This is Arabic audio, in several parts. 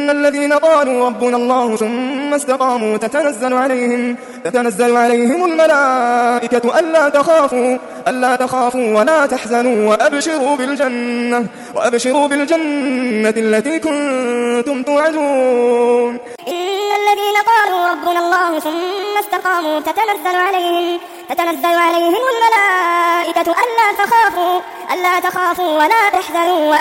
إن الذين قالوا ربنا الله ثم استقاموا تتنزل عليهم الملائكة ألا تخافوا ولا تحزنوا وأبشروا بالجنة التي كنتم توعدون. إن الذين قالوا ربنا الله ثم استقاموا تتنزل عليهم الملائكة ألا تخافوا ولا تحزنوا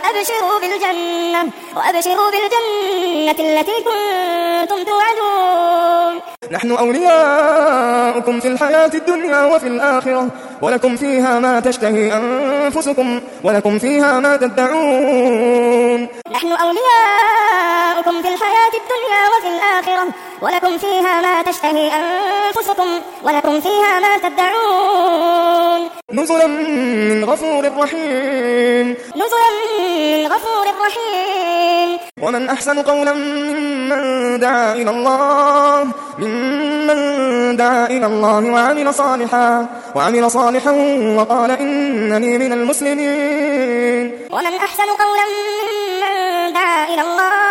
وأبشروا بالجنة التي كنتم توعدون. نحن أولياؤكم في الحياة الدنيا وفي الآخرة ولكم فيها ما تشتهي أنفسكم ولكم فيها ما تدعون. نحن أولياؤكم في الحياة الدنيا وفي الآخرة ولكم فيها ما تشتهي أنفسكم ولكم فيها ما تدعون. نزلا من غفور رحيم. ومن أحسن قولا ممن دعا إلى الله وعمل صالحا وقال إنني من المسلمين. ومن أحسن قولا ممن دعا إلى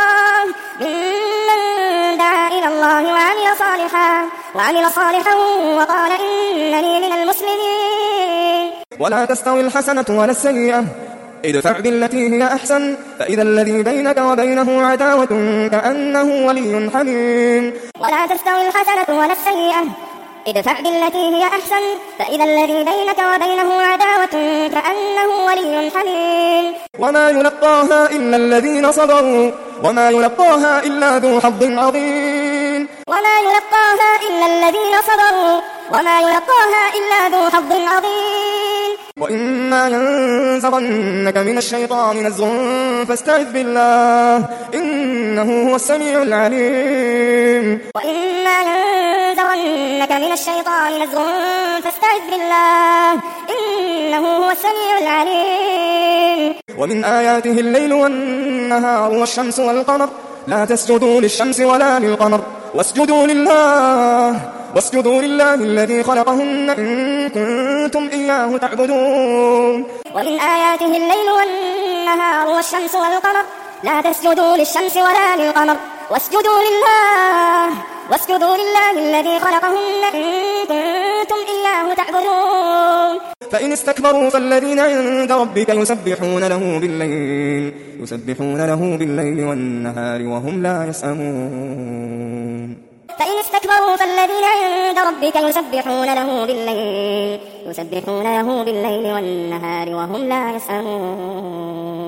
الله وعمل صالحا وقال إنني من المسلمين. ولا تستوي الحسنة ولا السيئة ادفع بالتي هي أحسن فإذا الذي بينك وبينه عداوة كأنه ولي حميم. ولا تستوي الحسنة ولا السيئة ادفع بالتي هي أحسن فإذا الذي بينك وبينه عداوة كأنه ولي حميم. وما يلقاها إلا الذين صبروا وما يلقاها إلا ذو حظ عظيم. وإما ينزغنك من الشيطان نزغ فاستعذ بالله إنه هو السميع العليم. ومن آياته الليل والنهار والشمس والقمر لا تسجدوا للشمس ولا للقمر واسجدوا لله الذي خلقهن إن كنتم إياه تعبدون. ومن آياته الليل والنهار والشمس والقمر لا تسجدوا للشمس ولا للقمر واسجدوا لله الذي خلقهن إن كنتم إياه تعبدون. فإن استكبروا فالذين عند ربك يسبحون له بالليل والنهار وهم لا يسأمون. فإن استكبروا فالذين عند ربك يسبحون له بالليل والنهار وهم لا يسأمون.